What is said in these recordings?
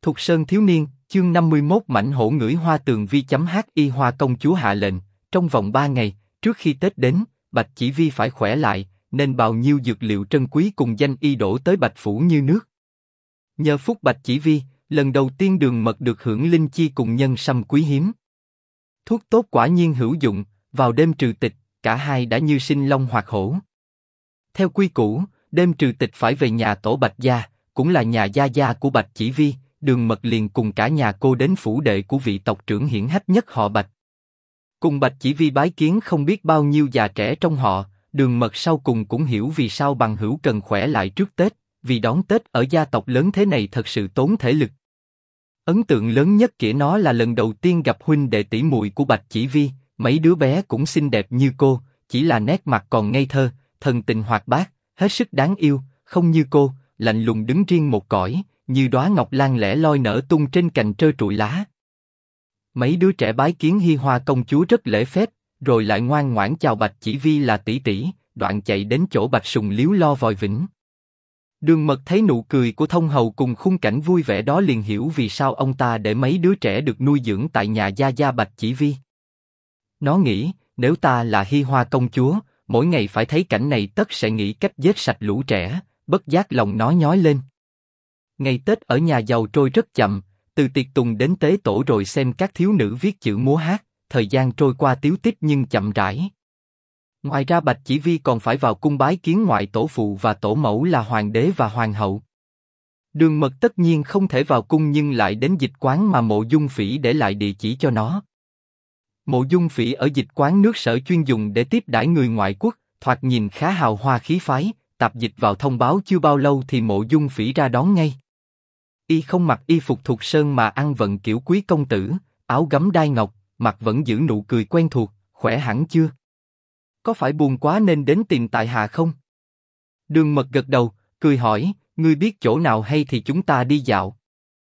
Thục Sơn thiếu niên, chương 51 mảnh hổ ngửi hoa tường vi.hi Hoa công chúa hạ lệnh, trong vòng 3 ngày, trước khi Tết đến, Bạch Chỉ Vi phải khỏe lại, nên bao nhiêu dược liệu trân quý cùng danh y đổ tới Bạch Phủ như nước. Nhờ phúc Bạch Chỉ Vi, lần đầu tiên Đường Mật được hưởng linh chi cùng nhân sâm quý hiếm. Thuốc tốt quả nhiên hữu dụng, vào đêm trừ tịch, cả hai đã như sinh long hoạt hổ. Theo quy củ, đêm trừ tịch phải về nhà tổ Bạch gia, cũng là nhà gia gia của Bạch Chỉ Vi. Đường Mật liền cùng cả nhà cô đến phủ đệ của vị tộc trưởng hiển hách nhất họ Bạch. Cùng Bạch Chỉ Vi bái kiến không biết bao nhiêu già trẻ trong họ, Đường Mật sau cùng cũng hiểu vì sao bằng hữu cần khỏe lại trước Tết, vì đón Tết ở gia tộc lớn thế này thật sự tốn thể lực. Ấn tượng lớn nhất của nó là lần đầu tiên gặp huynh đệ tỷ muội của Bạch Chỉ Vi, mấy đứa bé cũng xinh đẹp như cô, chỉ là nét mặt còn ngây thơ, thần tình hoạt bát, hết sức đáng yêu, không như cô, lạnh lùng đứng riêng một cõi, như đóa ngọc lan lẻ loi nở tung trên cành trơ trụi lá. Mấy đứa trẻ bái kiến Hi Hoa công chúa rất lễ phép, rồi lại ngoan ngoãn chào Bạch Chỉ Vi là tỷ tỷ, đoạn chạy đến chỗ Bạch Sùng liếu lo vòi vĩnh. Đường Mật thấy nụ cười của thông hầu cùng khung cảnh vui vẻ đó liền hiểu vì sao ông ta để mấy đứa trẻ được nuôi dưỡng tại nhà gia gia Bạch Chỉ Vi. Nó nghĩ, nếu ta là Hi Hoa công chúa, mỗi ngày phải thấy cảnh này tất sẽ nghĩ cách giết sạch lũ trẻ, bất giác lòng nó nhói lên. Ngày Tết ở nhà giàu trôi rất chậm, từ tiệc tùng đến tế tổ rồi xem các thiếu nữ viết chữ múa hát, thời gian trôi qua tíu tít nhưng chậm rãi. Ngoài ra Bạch Chỉ Vi còn phải vào cung bái kiến ngoại tổ phụ và tổ mẫu là hoàng đế và hoàng hậu. Đường Mật tất nhiên không thể vào cung nhưng lại đến dịch quán mà Mộ Dung Phỉ để lại địa chỉ cho nó. Mộ Dung Phỉ ở dịch quán nước Sở chuyên dùng để tiếp đãi người ngoại quốc, thoạt nhìn khá hào hoa khí phái. Tạp dịch vào thông báo chưa bao lâu thì Mộ Dung Phỉ ra đón ngay. Y không mặc y phục Thục Sơn mà ăn vận kiểu quý công tử, áo gấm đai ngọc, mặt vẫn giữ nụ cười quen thuộc, khỏe hẳn chưa? Có phải buồn quá nên đến tìm tại hạ không? Đường Mật gật đầu, cười hỏi, ngươi biết chỗ nào hay thì chúng ta đi dạo.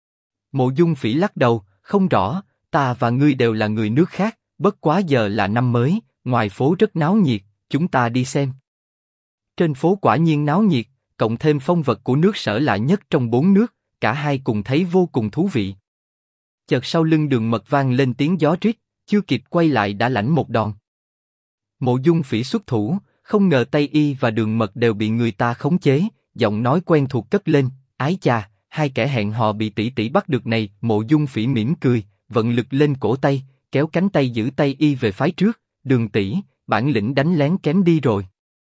Mộ Dung Phỉ lắc đầu, không rõ, ta và ngươi đều là người nước khác, bất quá giờ là năm mới, ngoài phố rất náo nhiệt, chúng ta đi xem. Trên phố quả nhiên náo nhiệt, cộng thêm phong vật của nước Sở lạ nhất trong 4 nước, cả hai cùng thấy vô cùng thú vị. Chợt sau lưng Đường Mật vang lên tiếng gió rít, chưa kịp quay lại đã lãnh một đòn. Mộ Dung Phỉ xuất thủ, không ngờ tay y và Đường Mật đều bị người ta khống chế, giọng nói quen thuộc cất lên, ái chà, hai kẻ hẹn hò bị tỷ tỷ bắt được này. Mộ Dung Phỉ mỉm cười, vận lực lên cổ tay, kéo cánh tay giữ tay y về phái trước, Đường tỷ, bản lĩnh đánh lén kém đi rồi.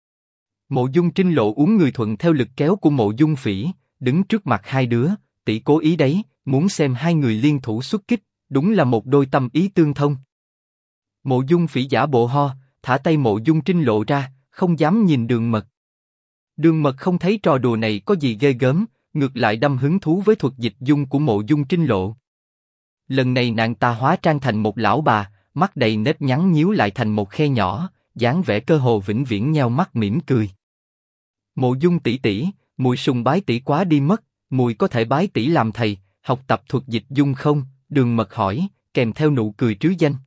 Mộ Dung Trinh Lộ uống người thuận theo lực kéo của Mộ Dung Phỉ, đứng trước mặt hai đứa, tỷ cố ý đấy, muốn xem hai người liên thủ xuất kích, đúng là một đôi tâm ý tương thông. Mộ Dung Phỉ giả bộ ho, thả tay Mộ Dung Trinh Lộ ra, không dám nhìn Đường Mật. Đường Mật không thấy trò đùa này có gì ghê gớm, ngược lại đâm hứng thú với thuật dịch dung của Mộ Dung Trinh Lộ. Lần này nàng ta hóa trang thành một lão bà, mắt đầy nếp nhăn nhíu lại thành một khe nhỏ, dáng vẻ cơ hồ vĩnh viễn nheo mắt mỉm cười. Mộ Dung tỷ tỷ, mùi sùng bái tỷ quá đi mất, mùi có thể bái tỷ làm thầy, học tập thuật dịch dung không? Đường Mật hỏi, kèm theo nụ cười trứ danh.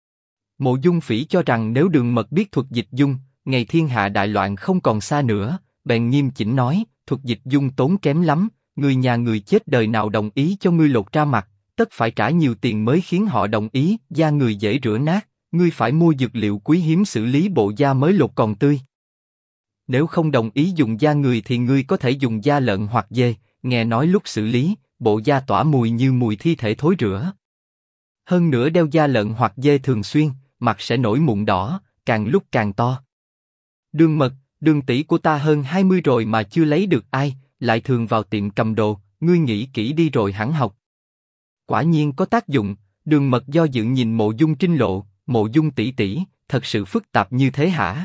Mộ Dung Phỉ cho rằng nếu Đường Mật biết thuật dịch dung, ngày thiên hạ đại loạn không còn xa nữa, bèn nghiêm chỉnh nói, thuật dịch dung tốn kém lắm, người nhà người chết đời nào đồng ý cho ngươi lột ra mặt, tất phải trả nhiều tiền mới khiến họ đồng ý. Da người dễ rửa nát, ngươi phải mua dược liệu quý hiếm xử lý bộ da mới lột còn tươi. Nếu không đồng ý dùng da người thì ngươi có thể dùng da lợn hoặc dê, nghe nói lúc xử lý, bộ da tỏa mùi như mùi thi thể thối rữa. Hơn nữa đeo da lợn hoặc dê thường xuyên, mặt sẽ nổi mụn đỏ, càng lúc càng to. Đường Mật, Đường tỷ của ta hơn 20 rồi mà chưa lấy được ai, lại thường vào tiệm cầm đồ, ngươi nghĩ kỹ đi rồi hẳn học. Quả nhiên có tác dụng. Đường Mật do dự nhìn Mộ Dung Trinh Lộ, Mộ Dung tỷ tỷ, thật sự phức tạp như thế hả?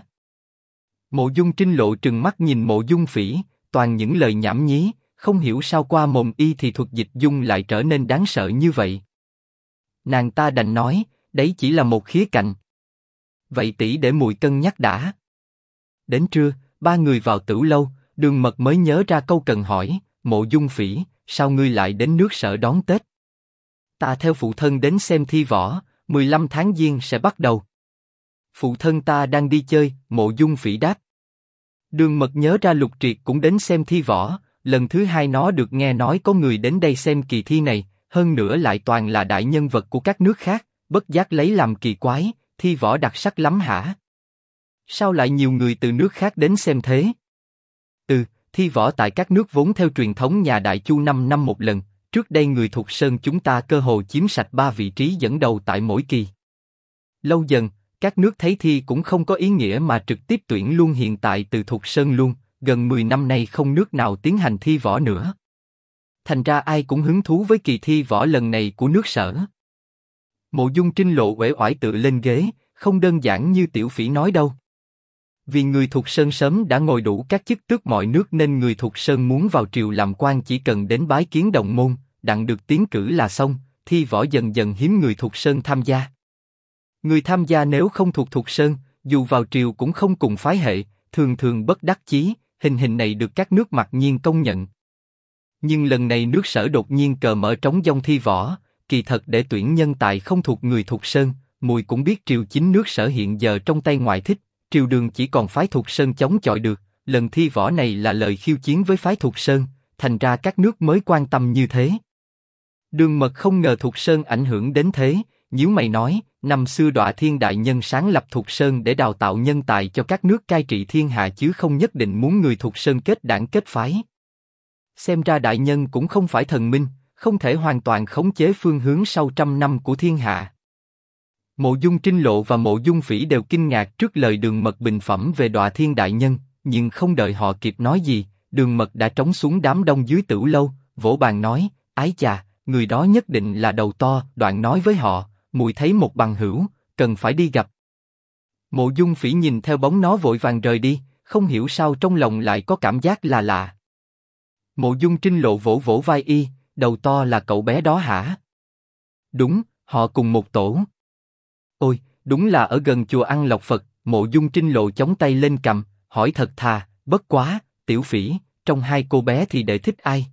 Mộ Dung Trinh Lộ trừng mắt nhìn Mộ Dung Phỉ, toàn những lời nhảm nhí, không hiểu sao qua mồm y thì thuật dịch dung lại trở nên đáng sợ như vậy. Nàng ta đành nói, đấy chỉ là một khía cạnh. Vậy tỷ để mùi cân nhắc đã. Đến trưa, ba người vào tửu lâu, Đường Mật mới nhớ ra câu cần hỏi, Mộ Dung Phỉ, sao ngươi lại đến nước Sở đón Tết? Ta theo phụ thân đến xem thi võ, 15 tháng Giêng sẽ bắt đầu. Phụ thân ta đang đi chơi, Mộ Dung Phỉ đáp. Đường Mật nhớ ra Lục Triệt cũng đến xem thi võ, lần thứ hai nó được nghe nói có người đến đây xem kỳ thi này, hơn nữa lại toàn là đại nhân vật của các nước khác, bất giác lấy làm kỳ quái, thi võ đặc sắc lắm hả? Sao lại nhiều người từ nước khác đến xem thế? Thi võ tại các nước vốn theo truyền thống nhà Đại Chu 5 năm một lần, trước đây người Thục Sơn chúng ta cơ hồ chiếm sạch 3 vị trí dẫn đầu tại mỗi kỳ. Lâu dần, các nước thấy thi cũng không có ý nghĩa mà trực tiếp tuyển luôn hiện tại từ Thục Sơn luôn, gần 10 năm nay không nước nào tiến hành thi võ nữa. Thành ra ai cũng hứng thú với kỳ thi võ lần này của nước Sở. Mộ Dung Trinh Lộ uể oải tựa lên ghế, không đơn giản như Tiểu Phỉ nói đâu. Vì người Thục Sơn sớm đã ngồi đủ các chức tước mọi nước nên người Thục Sơn muốn vào triều làm quan chỉ cần đến bái kiến đồng môn, đặng được tiến cử là xong, thi võ dần dần hiếm người Thục Sơn tham gia. Người tham gia nếu không thuộc Thục Sơn, dù vào triều cũng không cùng phái hệ, thường thường bất đắc chí, hình này được các nước mặc nhiên công nhận. Nhưng lần này nước Sở đột nhiên cờ mở trống dông thi võ, kỳ thật để tuyển nhân tài không thuộc người Thục Sơn, mùi cũng biết triều chính nước Sở hiện giờ trong tay ngoại thích, triều đường chỉ còn phái Thục Sơn chống chọi được, lần thi võ này là lời khiêu chiến với phái Thục Sơn, thành ra các nước mới quan tâm như thế. Đường Mật không ngờ Thục Sơn ảnh hưởng đến thế, nhíu mày nói, năm xưa Đọa Thiên đại nhân sáng lập Thục Sơn để đào tạo nhân tài cho các nước cai trị thiên hạ chứ không nhất định muốn người Thục Sơn kết đảng kết phái. Xem ra đại nhân cũng không phải thần minh, không thể hoàn toàn khống chế phương hướng sau trăm năm của thiên hạ. Mộ Dung Trinh Lộ và Mộ Dung Phỉ đều kinh ngạc trước lời Đường Mật bình phẩm về Đọa Thiên đại nhân, nhưng không đợi họ kịp nói gì, Đường Mật đã trống xuống đám đông dưới tửu lâu, vỗ bàn nói, ái chà, người đó nhất định là đầu to, đoạn nói với họ, muội thấy một bằng hữu, cần phải đi gặp. Mộ Dung Phỉ nhìn theo bóng nó vội vàng rời đi, không hiểu sao trong lòng lại có cảm giác là lạ. Mộ Dung Trinh Lộ vỗ vỗ vai y, đầu to là cậu bé đó hả? Đúng, họ cùng một tổ. Ôi, đúng là ở gần chùa Ăn Lộc Phật. Mộ Dung Trinh Lộ chống tay lên cằm, hỏi thật thà, bất quá, Tiểu Phỉ, trong hai cô bé thì đệ thích ai?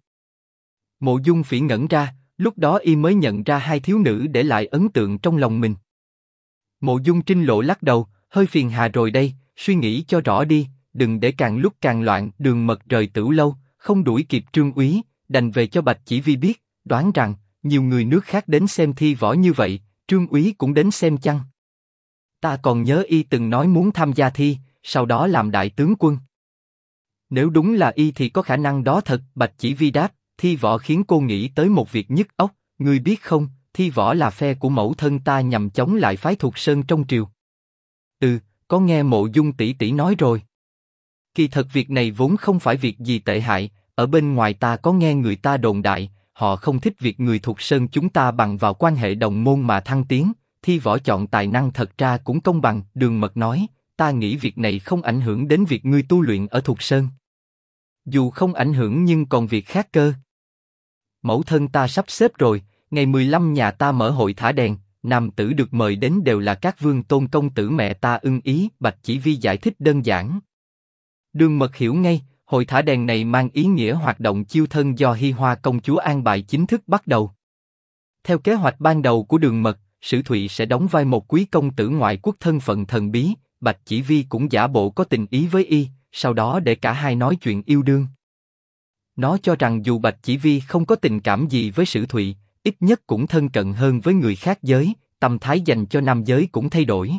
Mộ Dung Phỉ ngẩn ra, lúc đó y mới nhận ra hai thiếu nữ để lại ấn tượng trong lòng mình. Mộ Dung Trinh Lộ lắc đầu, hơi phiền hà rồi đây, suy nghĩ cho rõ đi, đừng để càng lúc càng loạn. Đường Mật rời tửu lâu, không đuổi kịp Trương Úy, đành về cho Bạch Chỉ Vi biết, đoán rằng nhiều người nước khác đến xem thi võ như vậy, Trương Úy cũng đến xem chăng? Ta còn nhớ y từng nói muốn tham gia thi, sau đó làm đại tướng quân. Nếu đúng là y thì có khả năng đó thật. Bạch Chỉ Vi đáp, thi võ khiến cô nghĩ tới một việc nhức óc, ngươi biết không? Thi võ là phe của mẫu thân ta nhằm chống lại phái Thục Sơn trong triều. Có nghe Mộ Dung tỷ tỷ nói rồi. Kỳ thật việc này vốn không phải việc gì tệ hại, ở bên ngoài ta có nghe người ta đồn đại, họ không thích việc người Thục Sơn chúng ta bằng vào quan hệ đồng môn mà thăng tiến, thi võ chọn tài năng thật ra cũng công bằng. Đường Mật nói, ta nghĩ việc này không ảnh hưởng đến việc ngươi tu luyện ở Thục Sơn. Dù không ảnh hưởng nhưng còn việc khác cơ. Mẫu thân ta sắp xếp rồi, ngày 15 nhà ta mở hội thả đèn, nam tử được mời đến đều là các vương tôn công tử mẹ ta ưng ý. Bạch Chỉ Vi giải thích đơn giản. Đường Mật hiểu ngay, hội thả đèn này mang ý nghĩa hoạt động chiêu thân do Hi Hoa công chúa an bài chính thức bắt đầu. Theo kế hoạch ban đầu của Đường Mật, Sử Thụy sẽ đóng vai một quý công tử ngoại quốc thân phận thần bí, Bạch Chỉ Vi cũng giả bộ có tình ý với y, sau đó để cả hai nói chuyện yêu đương. Nó cho rằng dù Bạch Chỉ Vi không có tình cảm gì với Sử Thụy, ít nhất cũng thân cận hơn với người khác giới, tâm thái dành cho nam giới cũng thay đổi.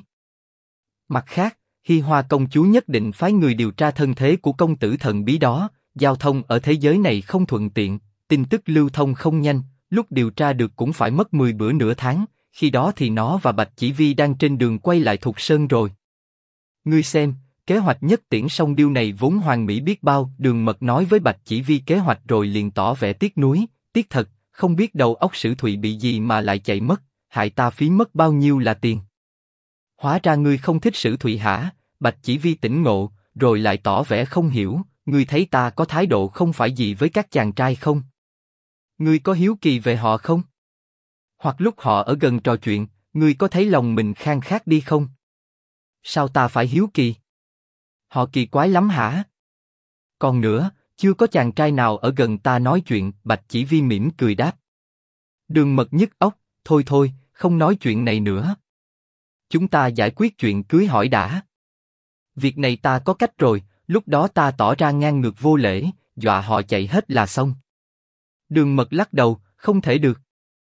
Mặt khác, Hi Hoa công chúa nhất định phái người điều tra thân thế của công tử thần bí đó, giao thông ở thế giới này không thuận tiện, tin tức lưu thông không nhanh, lúc điều tra được cũng phải mất 10 bữa nửa tháng, khi đó thì nó và Bạch Chỉ Vi đang trên đường quay lại Thục Sơn rồi. Ngươi xem, kế hoạch nhất tiễn song điêu này vốn hoàn mỹ biết bao. Đường Mật nói với Bạch Chỉ Vi kế hoạch rồi liền tỏ vẻ tiếc nuối, tiếc thật, không biết đầu óc Sử Thụy bị gì mà lại chạy mất, hại ta phí mất bao nhiêu là tiền. Hóa ra ngươi không thích Sử Thụy hả? Bạch Chỉ Vi tỉnh ngộ, rồi lại tỏ vẻ không hiểu, ngươi thấy ta có thái độ không phải gì với các chàng trai không? Ngươi có hiếu kỳ về họ không? Hoặc lúc họ ở gần trò chuyện, ngươi có thấy lòng mình khang khát đi không? Sao ta phải hiếu kỳ? Họ kỳ quái lắm hả? Còn nữa, chưa có chàng trai nào ở gần ta nói chuyện. Bạch Chỉ Vi mỉm cười đáp. Đường Mật nhức óc, thôi, không nói chuyện này nữa. Chúng ta giải quyết chuyện cưới hỏi đã. Việc này ta có cách rồi, lúc đó ta tỏ ra ngang ngược vô lễ, dọa họ chạy hết là xong. Đường Mật lắc đầu, không thể được.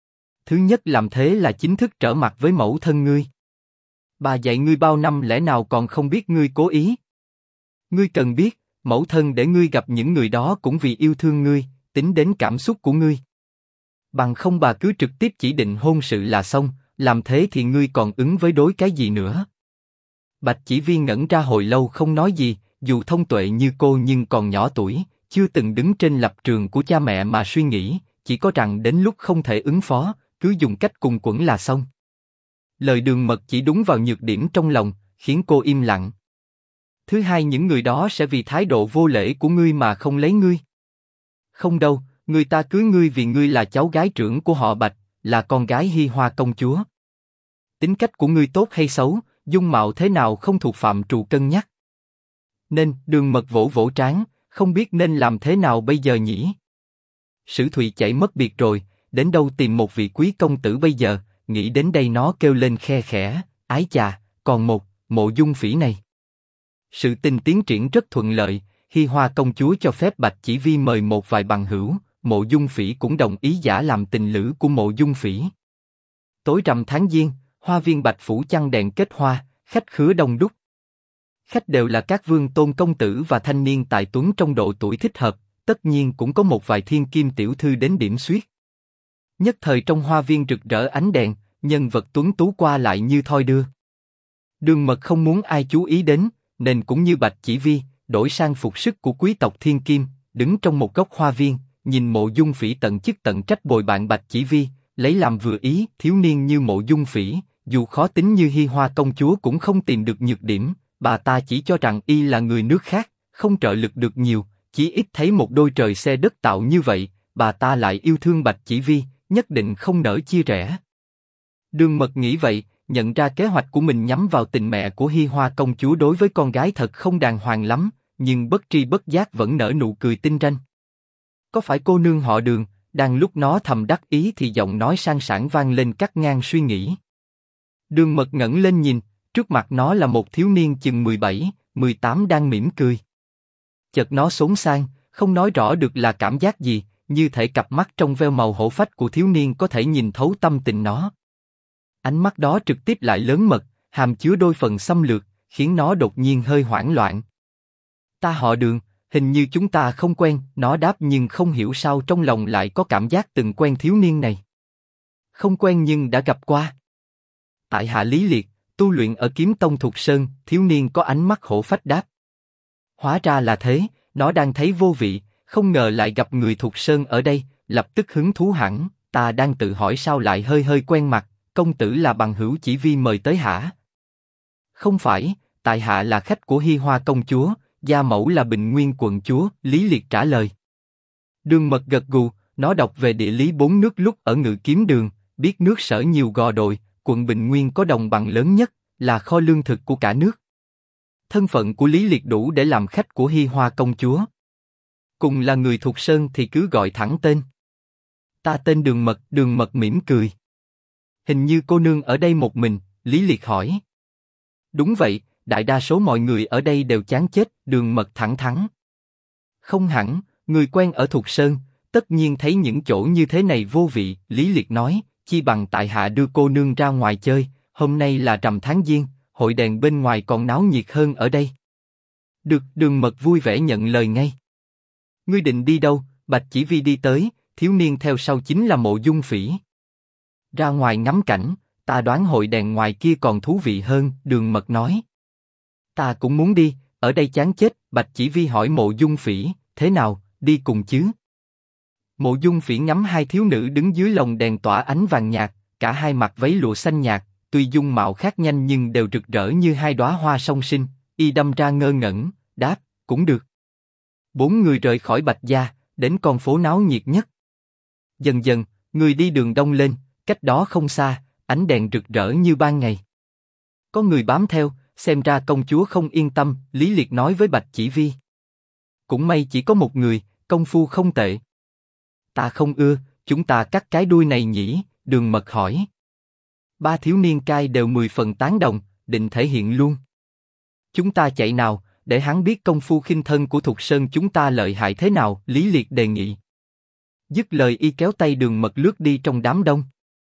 Thứ nhất làm thế là chính thức trở mặt với mẫu thân ngươi. Bà dạy ngươi bao năm lẽ nào còn không biết ngươi cố ý? Ngươi cần biết, mẫu thân để ngươi gặp những người đó cũng vì yêu thương ngươi, tính đến cảm xúc của ngươi. Bằng không bà cứ trực tiếp chỉ định hôn sự là xong, làm thế thì ngươi còn ứng với đối cái gì nữa? Bạch Chỉ Vi ngẩn ra hồi lâu không nói gì, dù thông tuệ như cô nhưng còn nhỏ tuổi, chưa từng đứng trên lập trường của cha mẹ mà suy nghĩ, chỉ có rằng đến lúc không thể ứng phó, cứ dùng cách cùng quẫn là xong. Lời Đường Mật chỉ đúng vào nhược điểm trong lòng, khiến cô im lặng. Thứ hai, những người đó sẽ vì thái độ vô lễ của ngươi mà không lấy ngươi. Không đâu, người ta cưới ngươi vì ngươi là cháu gái trưởng của họ Bạch, là con gái Hi Hoa công chúa. Tính cách của ngươi tốt hay xấu, dung mạo thế nào không thuộc phạm trù cân nhắc. Nên, Đường Mật vỗ vỗ trán, không biết nên làm thế nào bây giờ nhỉ? Sử Thụy chạy mất biệt rồi, đến đâu tìm một vị quý công tử bây giờ? Nghĩ đến đây nó kêu lên khe khẽ, ái chà, còn một, Mộ Dung Phỉ này. Sự tình tiến triển rất thuận lợi, Hi Hoa công chúa cho phép Bạch Chỉ Vi mời một vài bằng hữu, Mộ Dung Phỉ cũng đồng ý giả làm tình lữ của Mộ Dung Phỉ. Tối rằm tháng Giêng, hoa viên Bạch Phủ chăng đèn kết hoa, khách khứa đông đúc. Khách đều là các vương tôn công tử và thanh niên tài tuấn trong độ tuổi thích hợp, tất nhiên cũng có một vài thiên kim tiểu thư đến điểm xuyết. Nhất thời trong hoa viên rực rỡ ánh đèn, nhân vật tuấn tú qua lại như thoi đưa. Đường Mật không muốn ai chú ý đến, nên cũng như Bạch Chỉ Vi, đổi sang phục sức của quý tộc thiên kim, đứng trong một góc hoa viên, nhìn Mộ Dung Phỉ tận chức tận trách bồi bạn Bạch Chỉ Vi, lấy làm vừa ý. Thiếu niên như Mộ Dung Phỉ, dù khó tính như Hi Hoa công chúa cũng không tìm được nhược điểm, bà ta chỉ cho rằng y là người nước khác, không trợ lực được nhiều, chỉ ít thấy một đôi trời xe đất tạo như vậy, bà ta lại yêu thương Bạch Chỉ Vi, nhất định không nỡ chia rẽ. Đường Mật nghĩ vậy, nhận ra kế hoạch của mình nhắm vào tình mẹ của Hi Hoa công chúa đối với con gái thật không đàng hoàng lắm, nhưng bất tri bất giác vẫn nở nụ cười tinh ranh. Có phải cô nương họ Đường? Đang lúc nó thầm đắc ý thì giọng nói sang sảng vang lên cắt ngang suy nghĩ. Đường Mật ngẩng lên nhìn, trước mặt nó là một thiếu niên chừng 17, 18 đang mỉm cười. Chợt nó xốn sang, không nói rõ được là cảm giác gì, như thể cặp mắt trong veo màu hổ phách của thiếu niên có thể nhìn thấu tâm tình nó. Ánh mắt đó trực tiếp lại lớn mật, hàm chứa đôi phần xâm lược, khiến nó đột nhiên hơi hoảng loạn. Ta họ Đường, hình như chúng ta không quen, nó đáp, nhưng không hiểu sao trong lòng lại có cảm giác từng quen thiếu niên này. Không quen nhưng đã gặp qua. Tại hạ Lý Liệt, tu luyện ở Kiếm Tông Thục Sơn, thiếu niên có ánh mắt hổ phách đáp. Hóa ra là thế, nó đang thấy vô vị, không ngờ lại gặp người Thục Sơn ở đây, lập tức hứng thú hẳn. Ta đang tự hỏi sao lại hơi hơi quen mặt, công tử là bằng hữu Chỉ Vi mời tới hả? Không phải, tại hạ là khách của Hi Hoa công chúa, gia mẫu là Bình Nguyên quận chúa. Lý Liệt trả lời. Đường Mật gật gù, nó đọc về địa lý 4 nước lúc ở Ngự Kiếm Đường, biết nước Sở nhiều gò đồi, quận Bình Nguyên có đồng bằng lớn nhất, là kho lương thực của cả nước. Thân phận của Lý Liệt đủ để làm khách của Hi Hoa công chúa. Cùng là người Thục Sơn thì cứ gọi thẳng tên. Ta tên Đường Mật. Đường Mật mỉm cười. Hình như cô nương ở đây một mình, Lý Liệt hỏi. Đúng vậy, đại đa số mọi người ở đây đều chán chết. Đường Mật thẳng thắn. Không hẳn, người quen ở Thục Sơn, tất nhiên thấy những chỗ như thế này vô vị. Lý Liệt nói, chi bằng tại hạ đưa cô nương ra ngoài chơi, hôm nay là rằm tháng Giêng, hội đèn bên ngoài còn náo nhiệt hơn ở đây. Được. Đường Mật vui vẻ nhận lời ngay. Ngươi định đi đâu? Bạch Chỉ Vi đi tới, thiếu niên theo sau chính là Mộ Dung Phỉ. Ra ngoài ngắm cảnh, ta đoán hội đèn ngoài kia còn thú vị hơn. Đường Mật nói. Ta cũng muốn đi, ở đây chán chết. Bạch Chỉ Vi hỏi Mộ Dung Phỉ, thế nào, đi cùng chứ? Mộ Dung Phỉ ngắm hai thiếu nữ đứng dưới lồng đèn tỏa ánh vàng nhạt, cả hai mặc váy lụa xanh nhạt, tuy dung mạo khác nhanh nhưng đều rực rỡ như hai đóa hoa song sinh. Y đâm ra ngơ ngẩn, đáp, cũng được. 4 người rời khỏi Bạch Gia, đến con phố náo nhiệt nhất. Dần dần, người đi đường đông lên, cách đó không xa, ánh đèn rực rỡ như ban ngày. Có người bám theo, xem ra công chúa không yên tâm. Lý Liệt nói với Bạch Chỉ Vi. Cũng may chỉ có một người, công phu không tệ. Ta không ưa, chúng ta cắt cái đuôi này nhỉ? Đường Mật hỏi. 3 thiếu niên cai đều 10 phần tán đồng, định thể hiện luôn. Chúng ta chạy nào, để hắn biết công phu khinh thân của Thục Sơn chúng ta lợi hại thế nào. Lý Liệt đề nghị. Dứt lời y kéo tay Đường Mật lướt đi trong đám đông.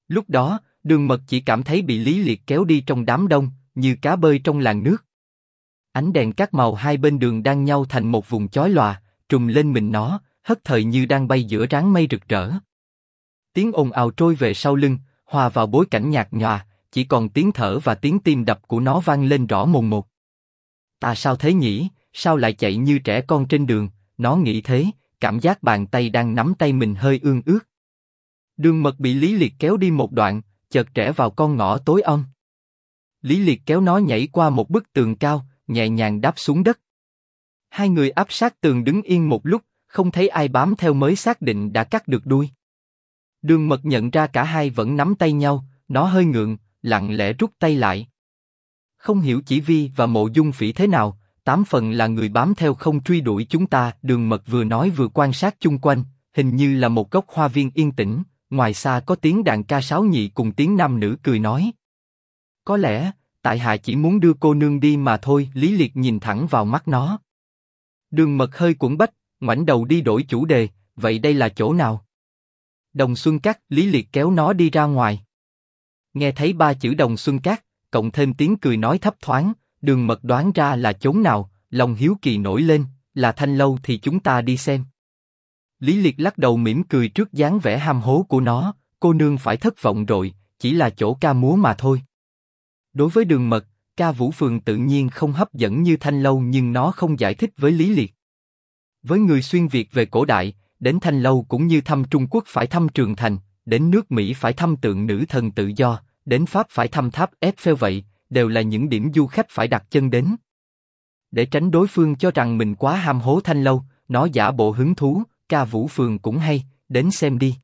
Lúc đó, Đường Mật chỉ cảm thấy bị Lý Liệt kéo đi trong đám đông, như cá bơi trong làn nước. Ánh đèn các màu hai bên đường đang nhau thành một vùng chói lòa, trùm lên mình nó, hất thời như đang bay giữa ráng mây rực rỡ. Tiếng ồn ào trôi về sau lưng, hòa vào bối cảnh nhạt nhòa, chỉ còn tiếng thở và tiếng tim đập của nó vang lên rõ mồn một. Ta sao thế nhỉ, sao lại chạy như trẻ con trên đường, nó nghĩ thế, cảm giác bàn tay đang nắm tay mình hơi ương ướt. Đường Mật bị Lý Liệt kéo đi một đoạn, chợt rẽ vào con ngõ tối om. Lý Liệt kéo nó nhảy qua một bức tường cao, nhẹ nhàng đáp xuống đất. Hai người áp sát tường đứng yên một lúc, không thấy ai bám theo mới xác định đã cắt được đuôi. Đường Mật nhận ra cả hai vẫn nắm tay nhau, nó hơi ngượng, lặng lẽ rút tay lại. Không hiểu Chỉ Vi và Mộ Dung Phỉ thế nào, 8 phần là người bám theo không truy đuổi chúng ta. Đường Mật vừa nói vừa quan sát chung quanh, hình như là một góc hoa viên yên tĩnh, ngoài xa có tiếng đàn ca sáo nhị cùng tiếng nam nữ cười nói. Có lẽ, tại hạ chỉ muốn đưa cô nương đi mà thôi. Lý Liệt nhìn thẳng vào mắt nó. Đường Mật hơi quẫn bách, ngoảnh đầu đi đổi chủ đề, vậy đây là chỗ nào? Đồng Xuân Cát. Lý Liệt kéo nó đi ra ngoài. Nghe thấy 3 chữ Đồng Xuân Cát, cộng thêm tiếng cười nói thấp thoáng, Đường Mật đoán ra là chốn nào, lòng hiếu kỳ nổi lên, là Thanh Lâu thì chúng ta đi xem. Lý Liệt lắc đầu mỉm cười trước dáng vẻ ham hố của nó, cô nương phải thất vọng rồi, chỉ là chỗ ca múa mà thôi. Đối với Đường Mật, ca vũ phường tự nhiên không hấp dẫn như Thanh Lâu, nhưng nó không giải thích với Lý Liệt. Với người xuyên Việt về cổ đại, đến Thanh Lâu cũng như thăm Trung Quốc phải thăm Trường Thành, đến nước Mỹ phải thăm tượng nữ thần tự do, đến Pháp phải thăm tháp Eiffel vậy, đều là những điểm du khách phải đặt chân đến. Để tránh đối phương cho rằng mình quá ham hố Thanh Lâu, nó giả bộ hứng thú, ca vũ phường cũng hay, đến xem đi.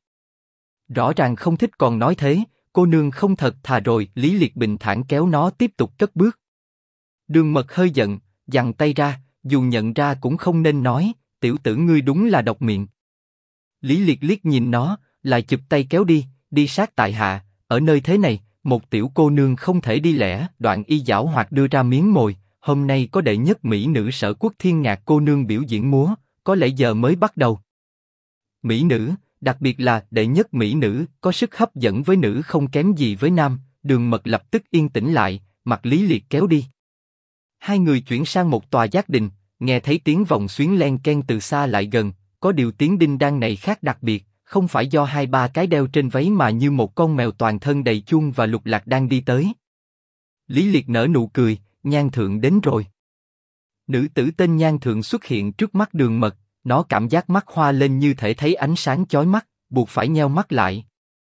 Rõ ràng không thích còn nói thế, cô nương không thật thà rồi. Lý Liệt bình thản kéo nó tiếp tục cất bước. Đường Mật hơi giận, giằng tay ra, dù nhận ra cũng không nên nói, tiểu tử ngươi đúng là độc miệng. Lý Liệt liếc nhìn nó, lại chụp tay kéo đi, đi sát tại hạ, ở nơi thế này, một tiểu cô nương không thể đi lẻ. Đoạn y giảo hoạt đưa ra miếng mồi, hôm nay có đệ nhất mỹ nữ Sở Quốc Thiên Ngạc cô nương biểu diễn múa, có lẽ giờ mới bắt đầu. Mỹ nữ, đặc biệt là đệ nhất mỹ nữ, có sức hấp dẫn với nữ không kém gì với nam. Đường Mật lập tức yên tĩnh lại, mặt Lý Liệt kéo đi. Hai người chuyển sang một tòa giác đình, nghe thấy tiếng vòng xuyến len ken từ xa lại gần, có điều tiếng đinh đan này khác đặc biệt, không phải do 2-3 cái đeo trên váy mà như một con mèo toàn thân đầy chuông và lục lạc đang đi tới. Lý Liệt nở nụ cười, Nhan Thượng đến rồi. Nữ tử tên Nhan Thượng xuất hiện trước mắt Đường Mật, nó cảm giác mắt hoa lên như thể thấy ánh sáng chói mắt, buộc phải nheo mắt lại.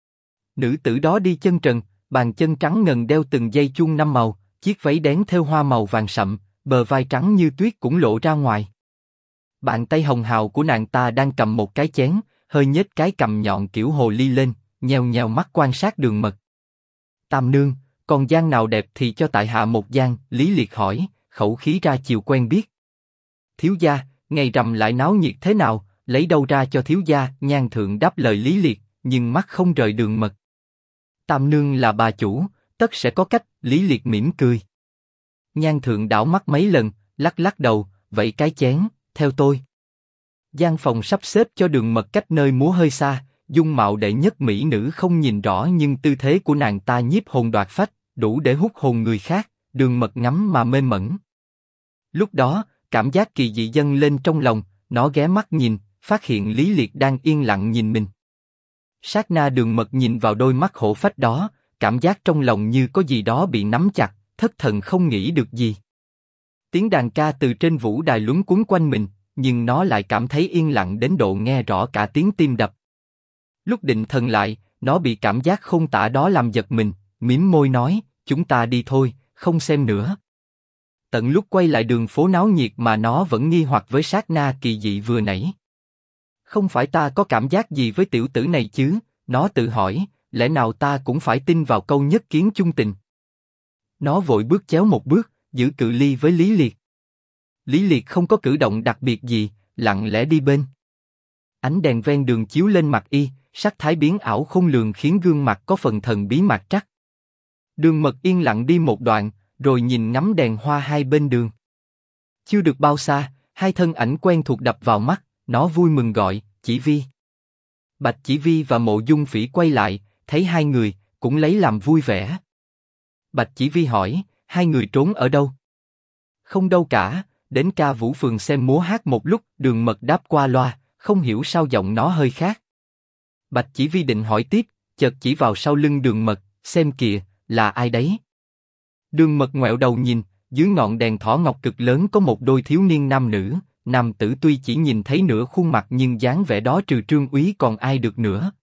Nữ tử đó đi chân trần, bàn chân trắng ngần đeo từng dây chuông 5 màu, chiếc váy đen thêu hoa màu vàng sậm, bờ vai trắng như tuyết cũng lộ ra ngoài. Bàn tay hồng hào của nàng ta đang cầm một cái chén, hơi nhếch cái cằm nhọn kiểu hồ ly lên, nheo nheo mắt quan sát Đường Mật. Tam nương, còn gian nào đẹp thì cho tại hạ một gian. Lý Liệt hỏi, khẩu khí ra chiều quen biết. Thiếu gia, ngày rằm lại náo nhiệt thế nào, lấy đâu ra cho thiếu gia? Nhan Thượng đáp lời Lý Liệt, nhưng mắt không rời Đường Mật. Tam nương là bà chủ, tất sẽ có cách. Lý Liệt mỉm cười. Nhan Thượng đảo mắt mấy lần, lắc lắc đầu, vậy cái chén, theo tôi. Gian phòng sắp xếp cho Đường Mật cách nơi múa hơi xa, dung mạo đệ nhất mỹ nữ không nhìn rõ nhưng tư thế của nàng ta nhiếp hồn đoạt phách, đủ để hút hồn người khác. Đường Mật ngắm mà mê mẩn. Lúc đó, cảm giác kỳ dị dâng lên trong lòng, nó ghé mắt nhìn, phát hiện Lý Liệt đang yên lặng nhìn mình. Sát na Đường Mật nhìn vào đôi mắt hổ phách đó, cảm giác trong lòng như có gì đó bị nắm chặt, thất thần không nghĩ được gì. Tiếng đàn ca từ trên vũ đài luống cuống quanh mình, nhưng nó lại cảm thấy yên lặng đến độ nghe rõ cả tiếng tim đập. Lúc định thần lại, nó bị cảm giác không tả đó làm giật mình, mím môi nói, chúng ta đi thôi, không xem nữa. Tận lúc quay lại đường phố náo nhiệt mà nó vẫn nghi hoặc với sát na kỳ dị vừa nãy. Không phải ta có cảm giác gì với tiểu tử này chứ? Nó tự hỏi, lẽ nào ta cũng phải tin vào câu nhất kiến chung tình? Nó vội bước chéo một bước, giữ cự ly với Lý Liệt. Lý Liệt không có cử động đặc biệt gì, lặng lẽ đi bên. Ánh đèn ven đường chiếu lên mặt y, sắc thái biến ảo khôn lường khiến gương mặt có phần thần bí mạt trắc. Đường Mật yên lặng đi một đoạn, rồi nhìn ngắm đèn hoa hai bên đường. Chưa được bao xa, hai thân ảnh quen thuộc đập vào mắt, nó vui mừng gọi, Chỉ Vi. Bạch Chỉ Vi và Mộ Dung Phỉ quay lại, thấy hai người, cũng lấy làm vui vẻ. Bạch Chỉ Vi hỏi, hai người trốn ở đâu? Không đâu cả, đến ca vũ phường xem múa hát một lúc. Đường Mật đáp qua loa, không hiểu sao giọng nó hơi khác. Bạch Chỉ Vi định hỏi tiếp, chợt chỉ vào sau lưng Đường Mật, xem kìa, là ai đấy? Đường Mật ngoẹo đầu nhìn, dưới ngọn đèn thỏ ngọc cực lớn có một đôi thiếu niên nam nữ. Nam tử tuy chỉ nhìn thấy nửa khuôn mặt nhưng dáng vẻ đó trừ Trương Úy còn ai được nữa.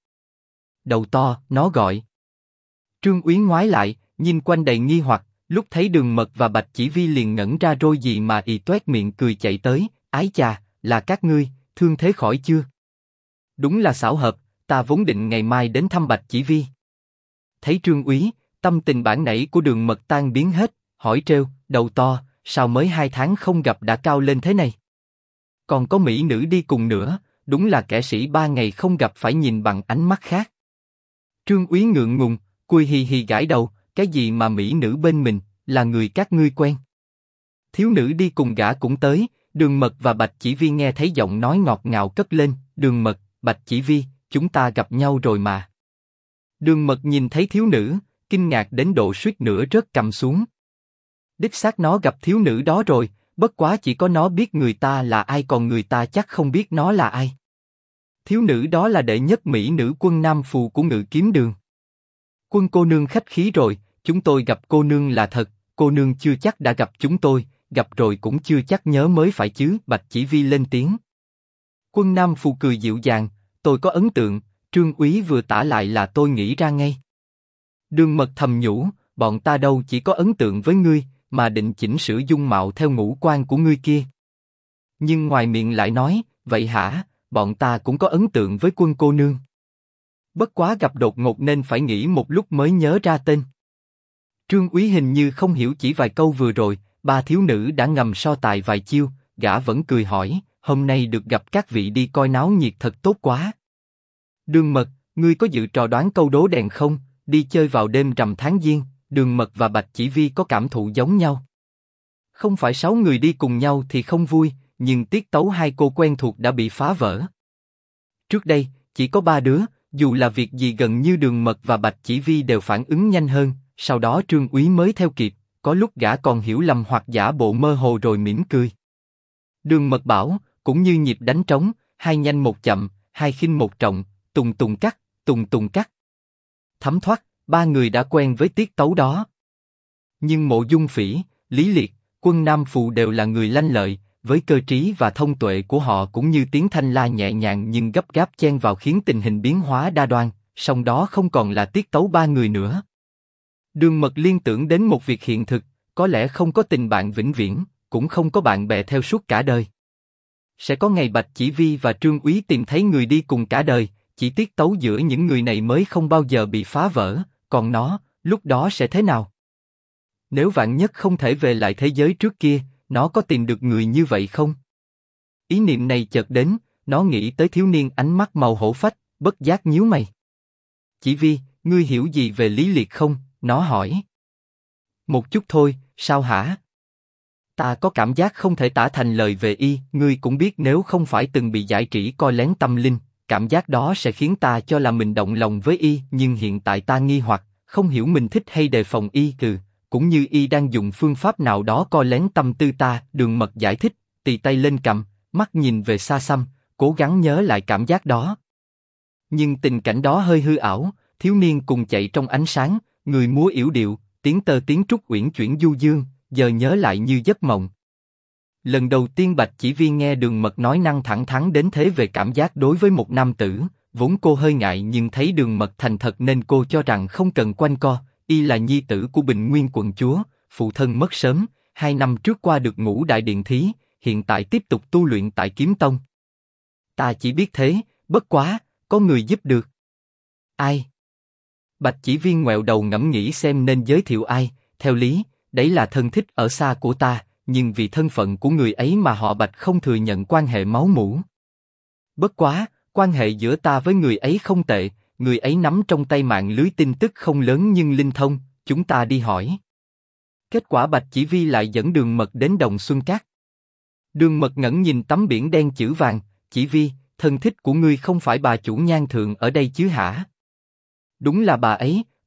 Đầu to, nó gọi. Trương Úy ngoái lại, nhìn quanh đầy nghi hoặc, lúc thấy Đường Mật và Bạch Chỉ Vi liền ngẩn ra rồi gì mà y toét miệng cười chạy tới, ái chà, là các ngươi, thương thế khỏi chưa? Đúng là xảo hợp, ta vốn định ngày mai đến thăm Bạch Chỉ Vi. Thấy Trương Úy, tâm tình bản nãy của Đường Mật tan biến hết, hỏi trêu, đầu to, sao mới 2 tháng không gặp đã cao lên thế này? Còn có mỹ nữ đi cùng nữa, đúng là kẻ sĩ 3 ngày không gặp phải nhìn bằng ánh mắt khác. Trương Úy ngượng ngùng, cùi hì hì gãi đầu, cái gì mà mỹ nữ bên mình, là người các ngươi quen. Thiếu nữ đi cùng gã cũng tới, Đường Mật và Bạch Chỉ Vi nghe thấy giọng nói ngọt ngào cất lên, Đường Mật, Bạch Chỉ Vi, chúng ta gặp nhau rồi mà. Đường Mật nhìn thấy thiếu nữ, kinh ngạc đến độ suýt nữa rớt cầm xuống. Đích xác nó gặp thiếu nữ đó rồi, bất quá chỉ có nó biết người ta là ai còn người ta chắc không biết nó là ai. Thiếu nữ đó là đệ nhất mỹ nữ quân Nam Phù của Ngự Kiếm Đường. Quân cô nương khách khí rồi, chúng tôi gặp cô nương là thật, cô nương chưa chắc đã gặp chúng tôi, gặp rồi cũng chưa chắc nhớ mới phải chứ. Bạch Chỉ Vi lên tiếng. Quân Nam Phù cười dịu dàng, tôi có ấn tượng, Trương Úy vừa tả lại là tôi nghĩ ra ngay. Đường Mật thầm nhủ, bọn ta đâu chỉ có ấn tượng với ngươi, mà định chỉnh sửa dung mạo theo ngũ quan của ngươi kia. Nhưng ngoài miệng lại nói, vậy hả, bọn ta cũng có ấn tượng với quân cô nương. Bất quá gặp đột ngột nên phải nghĩ một lúc mới nhớ ra tên. Trương Úy hình như không hiểu chỉ vài câu vừa rồi, ba thiếu nữ đã ngầm so tài vài chiêu, gã vẫn cười hỏi, hôm nay được gặp các vị đi coi náo nhiệt thật tốt quá. Đường Mật, ngươi có dự trò đoán câu đố đèn không? Đi chơi vào đêm rằm tháng giêng, Đường Mật và Bạch Chỉ Vi có cảm thụ giống nhau. Không phải 6 người đi cùng nhau thì không vui, nhưng tiết tấu hai cô quen thuộc đã bị phá vỡ. Trước đây, chỉ có 3 đứa, dù là việc gì gần như Đường Mật và Bạch Chỉ Vi đều phản ứng nhanh hơn, sau đó Trương Úy mới theo kịp, có lúc gã còn hiểu lầm hoặc giả bộ mơ hồ rồi mỉm cười. Đường Mật bảo, cũng như nhịp đánh trống, hai nhanh một chậm, hai khinh một trọng, tùng tùng cắt, tùng tùng cắt. Thấm thoát, 3 người đã quen với tiết tấu đó. Nhưng Mộ Dung Phỉ, Lý Liệt, quân Nam Phù đều là người lanh lợi, với cơ trí và thông tuệ của họ cũng như tiếng thanh la nhẹ nhàng nhưng gấp gáp chen vào khiến tình hình biến hóa đa đoan, song đó không còn là tiết tấu 3 người nữa. Đường Mật liên tưởng đến một việc hiện thực, có lẽ không có tình bạn vĩnh viễn, cũng không có bạn bè theo suốt cả đời. Sẽ có ngày Bạch Chỉ Vi và Trương Úy tìm thấy người đi cùng cả đời, chỉ tiết tấu giữa những người này mới không bao giờ bị phá vỡ, còn nó, lúc đó sẽ thế nào? Nếu vạn nhất không thể về lại thế giới trước kia, nó có tìm được người như vậy không? Ý niệm này chợt đến, nó nghĩ tới thiếu niên ánh mắt màu hổ phách, bất giác nhíu mày. Chỉ Vi, ngươi hiểu gì về Lý Liệt không? Nó hỏi. Một chút thôi, sao hả? Ta có cảm giác không thể tả thành lời về y, ngươi cũng biết nếu không phải từng bị giải trĩ coi lén tâm linh, cảm giác đó sẽ khiến ta cho là mình động lòng với y, nhưng hiện tại ta nghi hoặc, không hiểu mình thích hay đề phòng y, cũng như y đang dùng phương pháp nào đó coi lén tâm tư ta. Đường Mật giải thích, tì tay lên cằm, mắt nhìn về xa xăm, cố gắng nhớ lại cảm giác đó. Nhưng tình cảnh đó hơi hư ảo, thiếu niên cùng chạy trong ánh sáng, người múa yểu điệu, tiếng tơ tiếng trúc uyển chuyển du dương, giờ nhớ lại như giấc mộng. Lần đầu tiên Bạch Chỉ Vi nghe Đường Mật nói năng thẳng thắn đến thế về cảm giác đối với một nam tử, vốn cô hơi ngại nhưng thấy Đường Mật thành thật nên cô cho rằng không cần quanh co, y là nhi tử của Bình Nguyên quận chúa, phụ thân mất sớm, 2 năm trước qua được Ngũ Đại Điện Thí, hiện tại tiếp tục tu luyện tại Kiếm Tông. Ta chỉ biết thế, bất quá, có người giúp được. Ai? Bạch Chỉ Vi ngoẹo đầu ngẫm nghĩ xem nên giới thiệu ai, theo lý, đấy là thân thích ở xa của ta, nhưng vì thân phận của người ấy mà họ Bạch không thừa nhận quan hệ máu mủ. Bất quá, quan hệ giữa ta với người ấy không tệ, người ấy nắm trong tay mạng lưới tin tức không lớn nhưng linh thông, chúng ta đi hỏi. Kết quả Bạch Chỉ Vi lại dẫn Đường Mật đến Đồng Xuân Cát. Đường Mật ngẩng nhìn tấm biển đen chữ vàng, Chỉ Vi, thân thích của ngươi không phải bà chủ Nhan Thượng ở đây chứ hả? Đúng là bà ấy,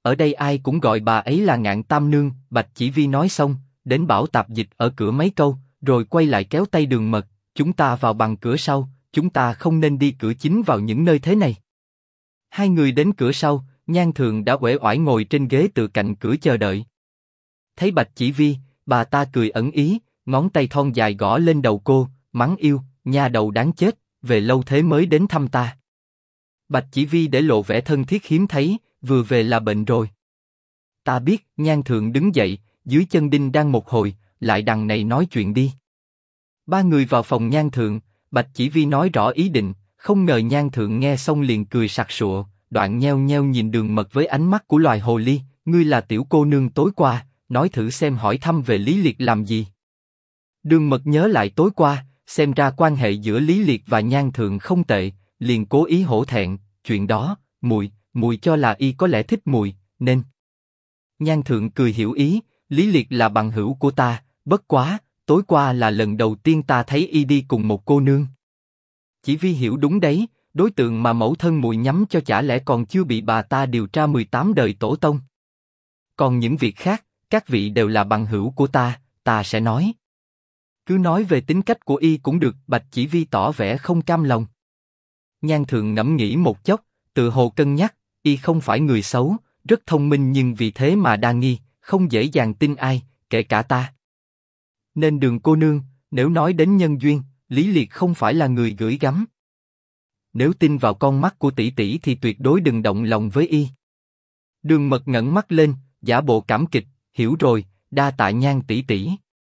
ở đây ai cũng gọi bà ấy là Ngạn Tam Nương. Bạch Chỉ Vi nói xong, đến bảo tạp dịch ở cửa mấy câu, rồi quay lại kéo tay Đường Mật, chúng ta vào bằng cửa sau, chúng ta không nên đi cửa chính vào những nơi thế này. Hai người đến cửa sau, Nhan Thượng đã uể oải ngồi trên ghế tựa cạnh cửa chờ đợi. Thấy Bạch Chỉ Vi, bà ta cười ẩn ý, ngón tay thon dài gõ lên đầu cô, mắng yêu, nha đầu đáng chết, về lâu thế mới đến thăm ta. Bạch Chỉ Vi để lộ vẻ thân thiết hiếm thấy, vừa về là bệnh rồi. Ta biết. Nhan Thượng đứng dậy, dưới chân đinh đang một hồi, lại đằng này nói chuyện đi. Ba người vào phòng Nhan Thượng, Bạch Chỉ Vi nói rõ ý định, không ngờ Nhan Thượng nghe xong liền cười sặc sụa, đoạn nheo nheo nhìn Đường Mật với ánh mắt của loài hồ ly, ngươi là tiểu cô nương tối qua, nói thử xem hỏi thăm về Lý Liệt làm gì. Đường Mật nhớ lại tối qua, xem ra quan hệ giữa Lý Liệt và Nhan Thượng không tệ, liền cố ý hổ thẹn, chuyện đó, mùi cho là y có lẽ thích mùi, nên. Nhan Thượng cười hiểu ý, Lý Liệt là bằng hữu của ta, bất quá, tối qua là lần đầu tiên ta thấy y đi cùng một cô nương. Chỉ Vi hiểu đúng đấy, đối tượng mà mẫu thân mùi nhắm cho chả lẽ còn chưa bị bà ta điều tra 18 đời tổ tông. Còn những việc khác, các vị đều là bằng hữu của ta sẽ nói. Cứ nói về tính cách của y cũng được. Bạch Chỉ Vi tỏ vẻ không cam lòng. Nhan Thượng ngẫm nghĩ một chốc, tự hồ cân nhắc, y không phải người xấu, rất thông minh nhưng vì thế mà đa nghi, không dễ dàng tin ai, kể cả ta. Nên Đường cô nương, nếu nói đến nhân duyên, Lý Liệt không phải là người gửi gắm. Nếu tin vào con mắt của tỷ tỷ thì tuyệt đối đừng động lòng với y. Đường Mật ngẩng mắt lên, giả bộ cảm kích, hiểu rồi, đa tạ Nhan tỷ tỷ.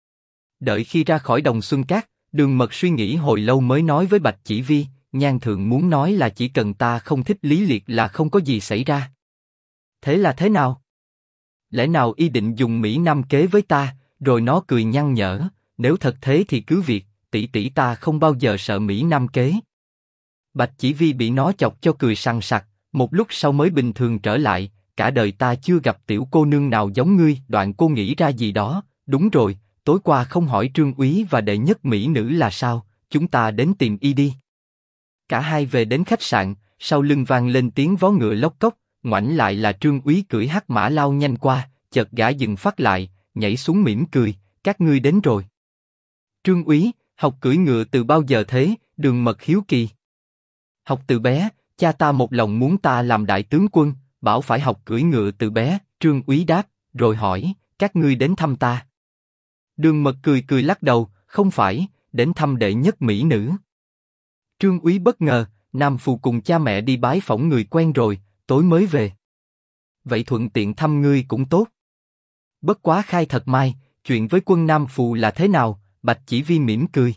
Đợi khi ra khỏi Đồng Xuân Cát, Đường Mật suy nghĩ hồi lâu mới nói với Bạch Chỉ Vi, Nhan Thượng muốn nói là chỉ cần ta không thích Lý Liệt là không có gì xảy ra. Thế là thế nào? Lẽ nào y định dùng Mỹ Nam kế với ta? Rồi nó cười nhăn nhở, nếu thật thế thì cứ việc, tỷ tỷ ta không bao giờ sợ Mỹ Nam kế. Bạch Chỉ Vi bị nó chọc cho cười sằng sặc, một lúc sau mới bình thường trở lại, cả đời ta chưa gặp tiểu cô nương nào giống ngươi. Đoạn cô nghĩ ra gì đó, đúng rồi, tối qua không hỏi Trương úy và đệ nhất mỹ nữ là sao, chúng ta đến tìm y đi. Cả hai về đến khách sạn, sau lưng vang lên tiếng vó ngựa lóc cóc, ngoảnh lại là Trương úy cưỡi hắc mã lao nhanh qua, chợt gã dừng phát lại, nhảy xuống mỉm cười, các ngươi đến rồi. Trương úy, học cưỡi ngựa từ bao giờ thế? Đường Mật hiếu kỳ. Học từ bé, cha ta một lòng muốn ta làm đại tướng quân, bảo phải học cưỡi ngựa từ bé. Trương úy đáp, rồi hỏi, các ngươi đến thăm ta? Đường Mật cười cười lắc đầu, không phải, đến thăm đệ nhất mỹ nữ. Trương úy bất ngờ, Nam Phù cùng cha mẹ đi bái phỏng người quen rồi, tối mới về. Vậy thuận tiện thăm ngươi cũng tốt. Bất quá khai thật mai, chuyện với quân Nam Phù là thế nào? Bạch Chỉ Vi mỉm cười.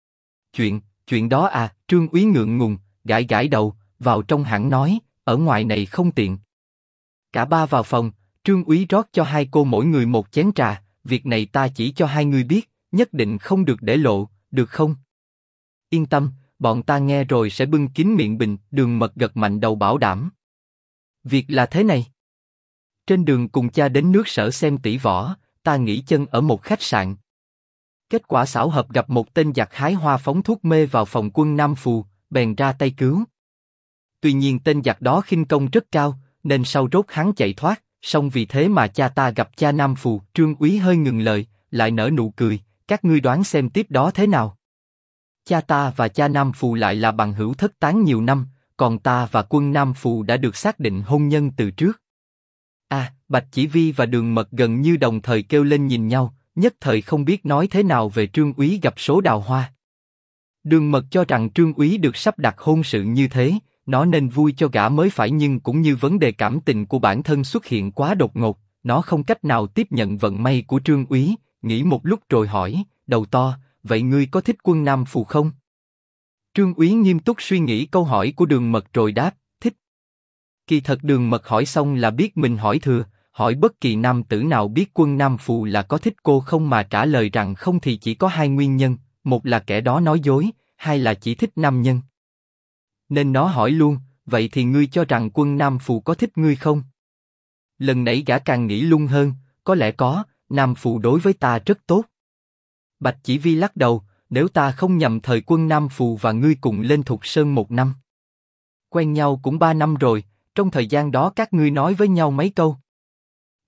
Chuyện đó à? Trương úy ngượng ngùng, gãi gãi đầu, vào trong hẳn nói, ở ngoài này không tiện. Cả ba vào phòng, Trương úy rót cho hai cô mỗi người một chén trà, việc này ta chỉ cho hai người biết, nhất định không được để lộ, được không? Yên tâm, bọn ta nghe rồi sẽ bưng kín miệng bình. Đường Mật gật mạnh đầu bảo đảm. Việc là thế này. Trên đường cùng cha đến nước Sở xem tỷ võ, ta nghỉ chân ở một khách sạn. Kết quả xảo hợp gặp một tên giặc hái hoa phóng thuốc mê vào phòng quân Nam Phù, bèn ra tay cứu. Tuy nhiên tên giặc đó khinh công rất cao, nên sau rốt hắn chạy thoát, song vì thế mà cha ta gặp cha Nam Phù. Trương úy hơi ngừng lời, lại nở nụ cười, các ngươi đoán xem tiếp đó thế nào? Cha ta và cha Nam Phù lại là bằng hữu thất tán nhiều năm, còn ta và quân Nam Phù đã được xác định hôn nhân từ trước. Bạch Chỉ Vi và Đường Mật gần như đồng thời kêu lên nhìn nhau, nhất thời không biết nói thế nào về Trương úy gặp số đào hoa. Đường Mật cho rằng Trương úy được sắp đặt hôn sự như thế, nó nên vui cho gã mới phải, nhưng cũng như vấn đề cảm tình của bản thân xuất hiện quá đột ngột, nó không cách nào tiếp nhận vận may của Trương úy, nghĩ một lúc rồi hỏi, đầu to, vậy ngươi có thích quân Nam Phù không? Trương úy nghiêm túc suy nghĩ câu hỏi của Đường Mật rồi đáp, thích. Kỳ thật Đường Mật hỏi xong là biết mình hỏi thừa, hỏi bất kỳ nam tử nào biết quân Nam Phù là có thích cô không mà trả lời rằng không thì chỉ có hai nguyên nhân, một là kẻ đó nói dối, hai là chỉ thích nam nhân. Nên nó hỏi luôn, vậy thì ngươi cho rằng quân Nam Phù có thích ngươi không? Lần nãy gã càng nghĩ lung hơn, có lẽ có, Nam Phù đối với ta rất tốt. Bạch Chỉ Vi lắc đầu, nếu ta không nhầm thời quân Nam Phù và ngươi cùng lên Thục Sơn 1 năm. Quen nhau cũng 3 năm rồi, trong thời gian đó các ngươi nói với nhau mấy câu?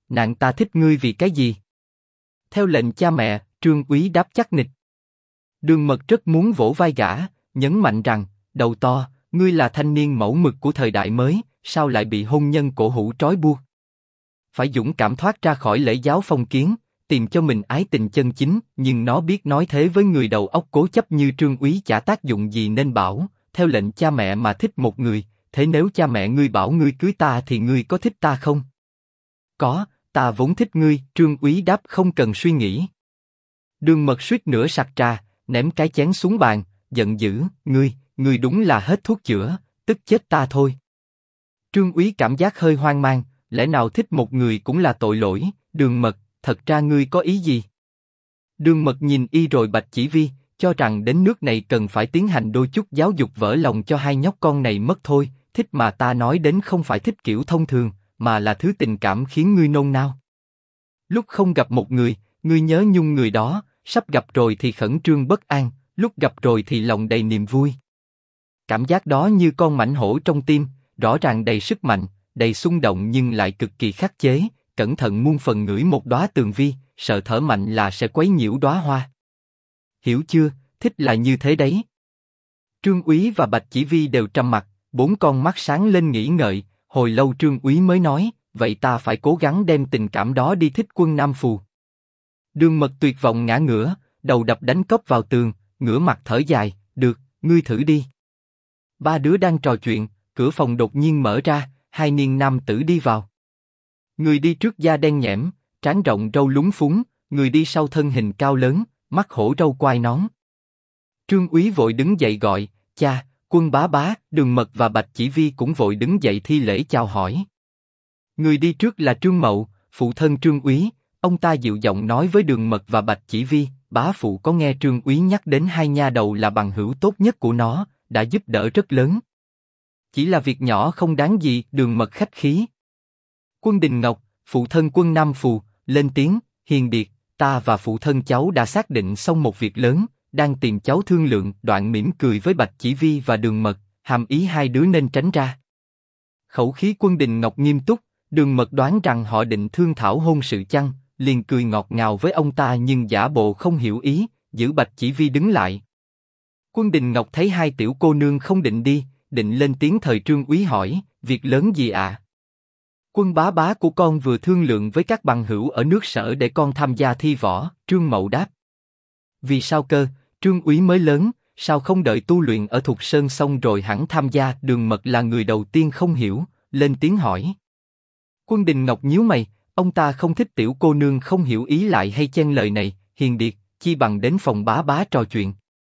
Nàng ta thích ngươi vì cái gì? Theo lệnh cha mẹ, Trương Úy đáp chắc nịch. Đường Mật rất muốn vỗ vai gã, nhấn mạnh rằng, đầu to, ngươi là thanh niên mẫu mực của thời đại mới, sao lại bị hôn nhân cổ hủ trói buộc? Phải dũng cảm thoát ra khỏi lễ giáo phong kiến, tìm cho mình ái tình chân chính, nhưng nó biết nói thế với người đầu óc cố chấp như Trương Úy chả tác dụng gì nên bảo, theo lệnh cha mẹ mà thích một người, thế nếu cha mẹ ngươi bảo ngươi cưới ta thì ngươi có thích ta không? Có, ta vốn thích ngươi, Trương Úy đáp không cần suy nghĩ. Đường Mật suýt nữa sặc trà, ném cái chén xuống bàn, giận dữ, ngươi đúng là hết thuốc chữa, tức chết ta thôi. Trương Úy cảm giác hơi hoang mang, lẽ nào thích một người cũng là tội lỗi, Đường Mật, thật ra ngươi có ý gì? Đường Mật nhìn y rồi Bạch Chỉ Vi, cho rằng đến nước này cần phải tiến hành đôi chút giáo dục vỡ lòng cho hai nhóc con này mất thôi, thích mà ta nói đến không phải thích kiểu thông thường, mà là thứ tình cảm khiến ngươi nôn nao. Lúc không gặp một người, ngươi nhớ nhung người đó, sắp gặp rồi thì khẩn trương bất an, lúc gặp rồi thì lòng đầy niềm vui. Cảm giác đó như con mãnh hổ trong tim, rõ ràng đầy sức mạnh, đầy xung động nhưng lại cực kỳ khắc chế, cẩn thận muôn phần ngửi một đóa tường vi, sợ thở mạnh là sẽ quấy nhiễu đóa hoa. Hiểu chưa, thích là như thế đấy. Trương Úy và Bạch Chỉ Vi đều trầm mặt, bốn con mắt sáng lên nghĩ ngợi, hồi lâu Trương Úy mới nói, vậy ta phải cố gắng đem tình cảm đó đi thích Quân Nam Phù. Đường Mật tuyệt vọng ngã ngửa, đầu đập đánh cốc vào tường, ngửa mặt thở dài, được, ngươi thử đi. Ba đứa đang trò chuyện, cửa phòng đột nhiên mở ra, hai niên nam tử đi vào. Người đi trước da đen nhẽm, trán rộng râu lúng phúng, người đi sau thân hình cao lớn, mắt hổ râu quai nón. Trương Úy vội đứng dậy gọi, cha, Quân bá bá, Đường Mật và Bạch Chỉ Vi cũng vội đứng dậy thi lễ chào hỏi. Người đi trước là Trương Mậu, phụ thân Trương Úy, ông ta dịu giọng nói với Đường Mật và Bạch Chỉ Vi, bá phụ có nghe Trương Úy nhắc đến hai nha đầu là bằng hữu tốt nhất của nó, đã giúp đỡ rất lớn. Chỉ là việc nhỏ không đáng gì, Đường Mật khách khí. Quân Đình Ngọc, phụ thân Quân Nam Phù, lên tiếng, hiền điệt, ta và phụ thân cháu đã xác định xong một việc lớn, đang tìm cháu thương lượng. Đoạn mỉm cười với Bạch Chỉ Vi và Đường Mật, hàm ý hai đứa nên tránh ra. Khẩu khí Quân Đình Ngọc nghiêm túc, Đường Mật đoán rằng họ định thương thảo hôn sự chăng, liền cười ngọt ngào với ông ta nhưng giả bộ không hiểu ý, giữ Bạch Chỉ Vi đứng lại. Quân Đình Ngọc thấy hai tiểu cô nương không định đi, định lên tiếng thời Trương Úy hỏi, việc lớn gì ạ? Quân bá bá của con vừa thương lượng với các bằng hữu ở nước Sở để con tham gia thi võ, Trương Mậu đáp. Vì sao cơ? Trương Úy mới lớn, sao không đợi tu luyện ở Thục Sơn xong rồi hẳn tham gia? Đường Mật là người đầu tiên không hiểu, lên tiếng hỏi. Quân Đình Ngọc nhíu mày, ông ta không thích tiểu cô nương không hiểu ý lại hay chen lời này, hiền điệt, chi bằng đến phòng bá bá trò chuyện.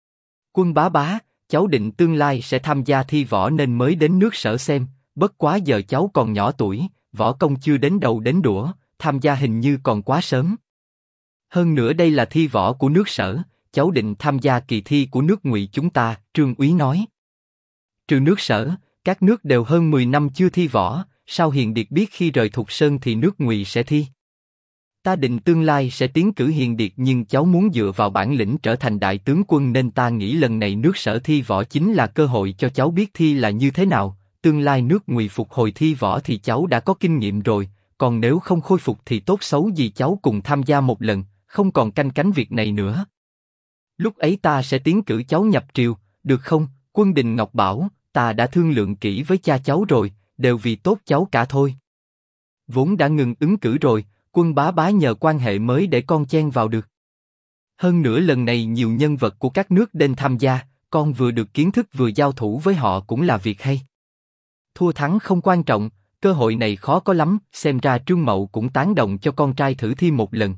Quân bá bá, cháu định tương lai sẽ tham gia thi võ nên mới đến nước Sở xem, bất quá giờ cháu còn nhỏ tuổi, võ công chưa đến đầu đến đũa, tham gia hình như còn quá sớm. Hơn nữa đây là thi võ của nước Sở, cháu định tham gia kỳ thi của nước Ngụy chúng ta, Trương Úy nói. Trừ nước Sở, các nước đều hơn 10 năm chưa thi võ, sao hiền điệt biết khi rời Thục Sơn thì nước Ngụy sẽ thi? Ta định tương lai sẽ tiến cử hiền điệt nhưng cháu muốn dựa vào bản lĩnh trở thành đại tướng quân nên ta nghĩ lần này nước Sở thi võ chính là cơ hội cho cháu biết thi là như thế nào. Tương lai nước Ngụy phục hồi thi võ thì cháu đã có kinh nghiệm rồi, còn nếu không khôi phục thì tốt xấu gì cháu cùng tham gia một lần, không còn canh cánh việc này nữa. Lúc ấy ta sẽ tiến cử cháu nhập triều, được không? Quân Đình Ngọc bảo, ta đã thương lượng kỹ với cha cháu rồi, đều vì tốt cháu cả thôi. Vốn đã ngừng ứng cử rồi, Quân bá bá nhờ quan hệ mới để con chen vào được. Hơn nữa lần này nhiều nhân vật của các nước đến tham gia, con vừa được kiến thức vừa giao thủ với họ cũng là việc hay. Thua thắng không quan trọng, cơ hội này khó có lắm, xem ra Trương Mậu cũng tán đồng cho con trai thử thi một lần.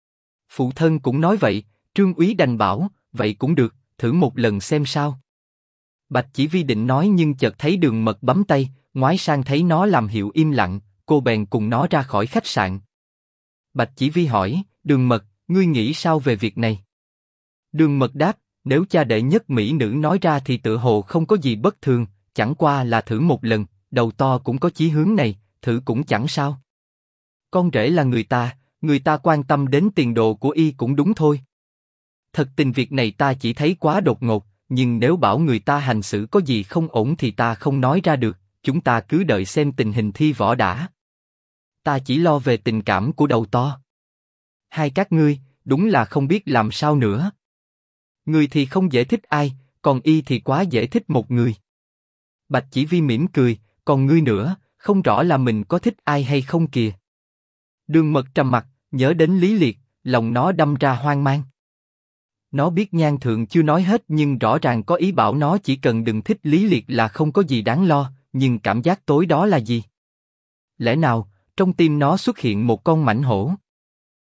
Phụ thân cũng nói vậy, Trương Úy đành bảo, vậy cũng được, thử một lần xem sao. Bạch Chỉ Vi định nói nhưng chợt thấy Đường Mật bấm tay, ngoái sang thấy nó làm hiệu im lặng, cô bèn cùng nó ra khỏi khách sạn. Bạch Chỉ Vi hỏi, Đường Mật, ngươi nghĩ sao về việc này? Đường Mật đáp, nếu cha đệ nhất mỹ nữ nói ra thì tựa hồ không có gì bất thường, chẳng qua là thử một lần, đầu to cũng có chí hướng này, thử cũng chẳng sao. Con rể là người ta quan tâm đến tiền đồ của y cũng đúng thôi. Thật tình việc này ta chỉ thấy quá đột ngột, nhưng nếu bảo người ta hành xử có gì không ổn thì ta không nói ra được, chúng ta cứ đợi xem tình hình thi võ đã. ta chỉ lo về tình cảm của đầu to. Hai các ngươi, đúng là không biết làm sao nữa. Người thì không dễ thích ai, còn y thì quá dễ thích một người. Bạch Chỉ Vi mỉm cười, còn ngươi nữa, không rõ là mình có thích ai hay không kìa. Đường Mật trầm mặt, nhớ đến Lý Liệt, lòng nó đâm ra hoang mang. Nó biết Nhan Thượng chưa nói hết nhưng rõ ràng có ý bảo nó chỉ cần đừng thích Lý Liệt là không có gì đáng lo, nhưng cảm giác tối đó là gì? Lẽ nào, trong tim nó xuất hiện một con mãnh hổ?